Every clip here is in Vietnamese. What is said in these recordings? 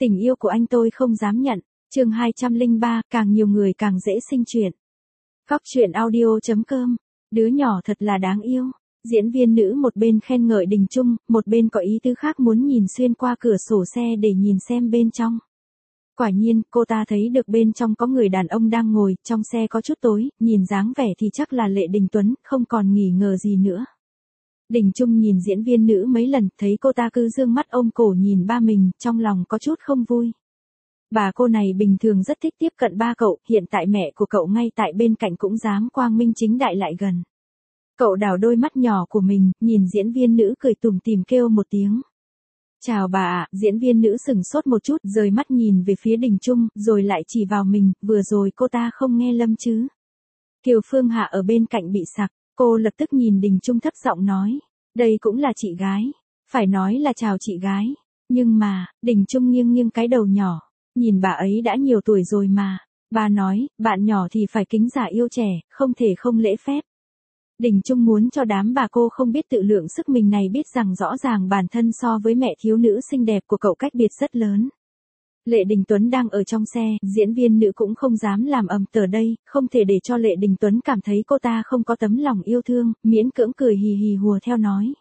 Tình yêu của anh tôi không dám nhận. Chương 203, càng nhiều người càng dễ sinh chuyện. Góc truyện audio.com. Đứa nhỏ thật là đáng yêu. Diễn viên nữ một bên khen ngợi Đình Chung, một bên có ý tứ khác muốn nhìn xuyên qua cửa sổ xe để nhìn xem bên trong. Quả nhiên, cô ta thấy được bên trong có người đàn ông đang ngồi, trong xe có chút tối, nhìn dáng vẻ thì chắc là Lệ Đình Tuấn, không còn nghi ngờ gì nữa. Đình Chung nhìn diễn viên nữ mấy lần, thấy cô ta cứ dương mắt ôm cổ nhìn ba mình, trong lòng có chút không vui. Bà cô này bình thường rất thích tiếp cận ba cậu, hiện tại mẹ của cậu ngay tại bên cạnh cũng dám quang minh chính đại lại gần. Cậu đảo đôi mắt nhỏ của mình, nhìn diễn viên nữ cười tủm tỉm kêu một tiếng. Chào bà ạ, diễn viên nữ sửng sốt một chút, rời mắt nhìn về phía Đình Chung, rồi lại chỉ vào mình, vừa rồi cô ta không nghe lầm chứ. Kiều Phương Hạ ở bên cạnh bị sặc, cô lập tức nhìn Đình Chung thấp giọng nói, đây cũng là chị gái, phải nói là chào chị gái, nhưng mà, Đình Chung nghiêng nghiêng cái đầu nhỏ, nhìn bà ấy đã nhiều tuổi rồi mà, bà nói, bạn nhỏ thì phải kính già yêu trẻ, không thể không lễ phép. Đình Chung muốn cho đám bà cô không biết tự lượng sức mình này biết rằng rõ ràng bản thân so với mẹ thiếu nữ xinh đẹp của cậu cách biệt rất lớn. Lệ Đình Tuấn đang ở trong xe, diễn viên nữ cũng không dám làm ầm tờ đây, không thể để cho Lệ Đình Tuấn cảm thấy cô ta không có tấm lòng yêu thương, miễn cưỡng cười hì hì hùa theo nói.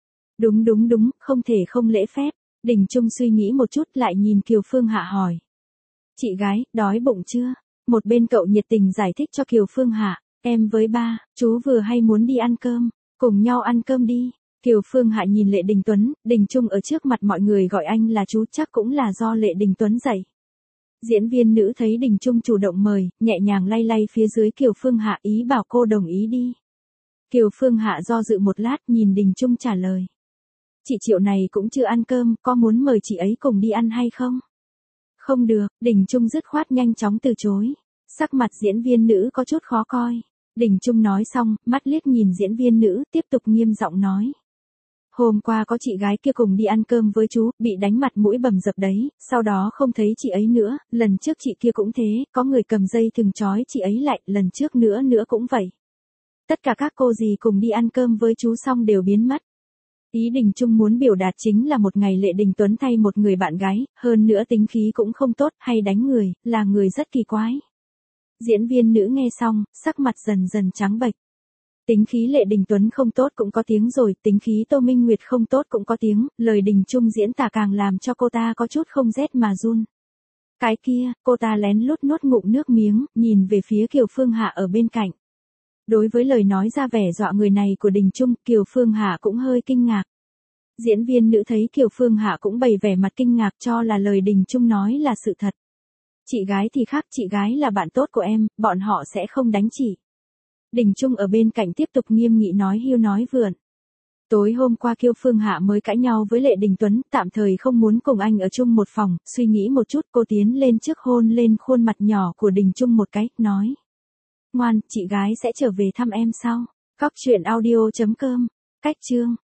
Đúng, không thể không lễ phép. Đình Chung suy nghĩ một chút lại nhìn Kiều Phương Hạ hỏi. Chị gái, đói bụng chưa? Một bên cậu nhiệt tình giải thích cho Kiều Phương Hạ. Em với ba, chú vừa hay muốn đi ăn cơm, cùng nhau ăn cơm đi. Kiều Phương Hạ nhìn Lệ Đình Tuấn, Đình Chung ở trước mặt mọi người gọi anh là chú chắc cũng là do Lệ Đình Tuấn dạy. Diễn viên nữ thấy Đình Chung chủ động mời, nhẹ nhàng lay lay phía dưới Kiều Phương Hạ ý bảo cô đồng ý đi. Kiều Phương Hạ do dự một lát nhìn Đình Chung trả lời. Chị Triệu này cũng chưa ăn cơm, có muốn mời chị ấy cùng đi ăn hay không? Không được, Đình Chung dứt khoát nhanh chóng từ chối. Sắc mặt diễn viên nữ có chút khó coi. Đình Chung nói xong, mắt liếc nhìn diễn viên nữ, tiếp tục nghiêm giọng nói. Hôm qua có chị gái kia cùng đi ăn cơm với chú, bị đánh mặt mũi bầm dập đấy, sau đó không thấy chị ấy nữa, lần trước chị kia cũng thế, có người cầm dây thừng trói chị ấy lại, lần trước nữa cũng vậy. Tất cả các cô dì cùng đi ăn cơm với chú xong đều biến mất. Ý Đình Chung muốn biểu đạt chính là một ngày Lệ Đình Tuấn thay một người bạn gái, hơn nữa tính khí cũng không tốt, hay đánh người, là người rất kỳ quái. Diễn viên nữ nghe xong, sắc mặt dần dần trắng bệch. Tính khí Lệ Đình Tuấn không tốt cũng có tiếng rồi, tính khí Tô Minh Nguyệt không tốt cũng có tiếng, lời Đình Chung diễn tả càng làm cho cô ta có chút không rét mà run. Cái kia, cô ta lén lút nuốt ngụm nước miếng, nhìn về phía Kiều Phương Hạ ở bên cạnh. Đối với lời nói ra vẻ dọa người này của Đình Chung, Kiều Phương Hạ cũng hơi kinh ngạc. Diễn viên nữ thấy Kiều Phương Hạ cũng bày vẻ mặt kinh ngạc cho là lời Đình Chung nói là sự thật. Chị gái thì khác, chị gái là bạn tốt của em, bọn họ sẽ không đánh chị. Đình Chung ở bên cạnh tiếp tục nghiêm nghị nói hiu nói vượn. Tối hôm qua Kiều Phương Hạ mới cãi nhau với Lệ Đình Tuấn, tạm thời không muốn cùng anh ở chung một phòng, suy nghĩ một chút cô tiến lên trước hôn lên khuôn mặt nhỏ của Đình Chung một cái, nói. Ngoan, chị gái sẽ trở về thăm em sau. Góc truyện audio.com. Cách chương.